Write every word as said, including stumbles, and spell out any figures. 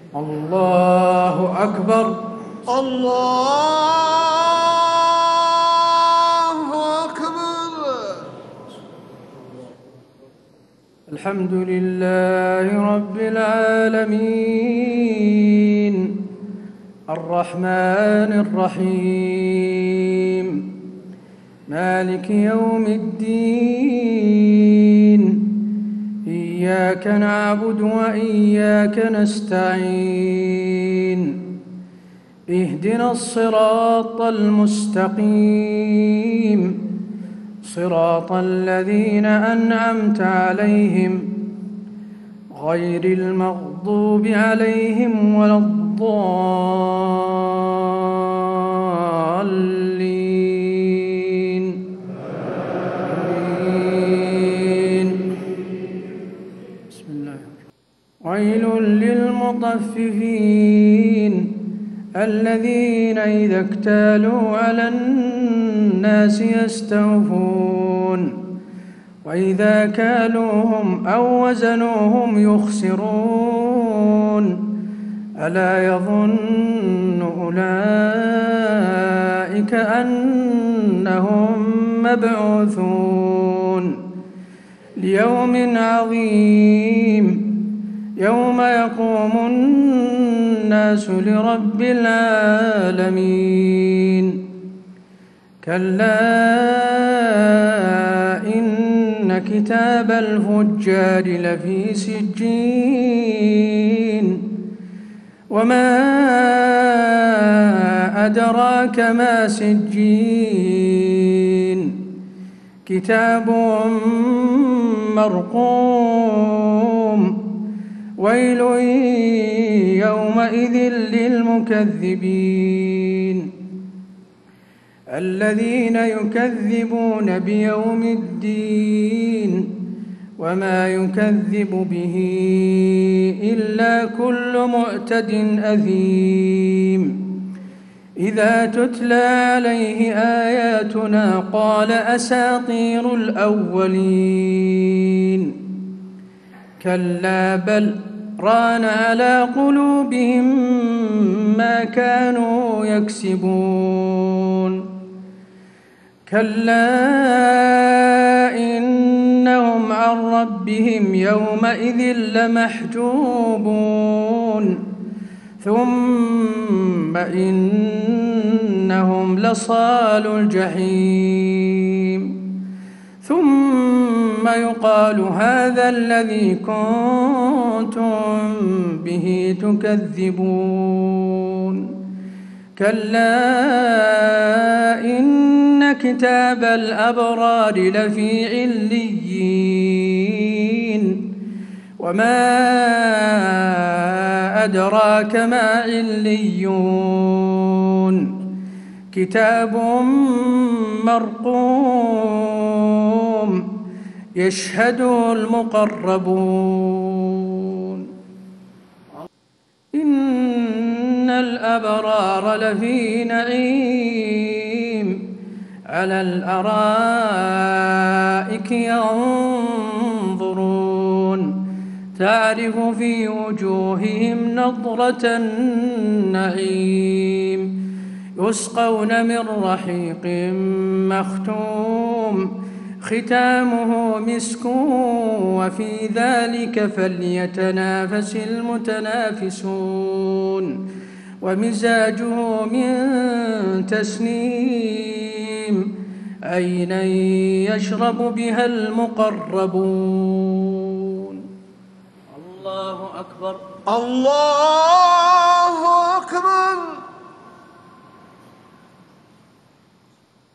الله أكبر. الله أكبر. الحمد لله رب العالمين الرحمن الرحيم مالك يوم الدين إياك نعبد وإياك نستعين اهدنا الصراط المستقيم صراط الذين أنعمت عليهم غير المغضوب عليهم ولا الضالين آمين. بسم الله. ويل للمطففين الذين إذا اكتالوا على الناس يستوفون وإذا كالوهم أو وزنوهم يخسرون ألا يظن أولئك أنهم مبعوثون ليوم عظيم يوم يقوم الناس لرب العالمين كلا إن كتاب الفجار لفي سجين وما أدراك ما سجين كتاب مرقوم ويل يومئذ للمكذبين الذين يكذبون بيوم الدين وما يكذب به إلا كل معتد أثيم إذا تتلى عليه آياتنا قال أساطير الأولين كلا بل ران على قلوبهم ما كانوا يكسبون كلا إنهم عن ربهم يومئذ لمحجوبون ثم إنهم لصالو الجحيم ثم يقال هذا الذي كنتم به تكذبون كلا إن كتاب الأبرار لفي عليين وما أدراك ما عليون كتاب مرقوم يشهده المقربون إن الأبرار لفي نعيم على الأرائك ينظرون تعرف في وجوههم نضرة النعيم يسقون من رحيق مختوم ختامه مسك وفي ذلك فليتنافس المتنافسون ومزاجه من تسنيم عينا يشرب بها المقربون. الله أكبر. الله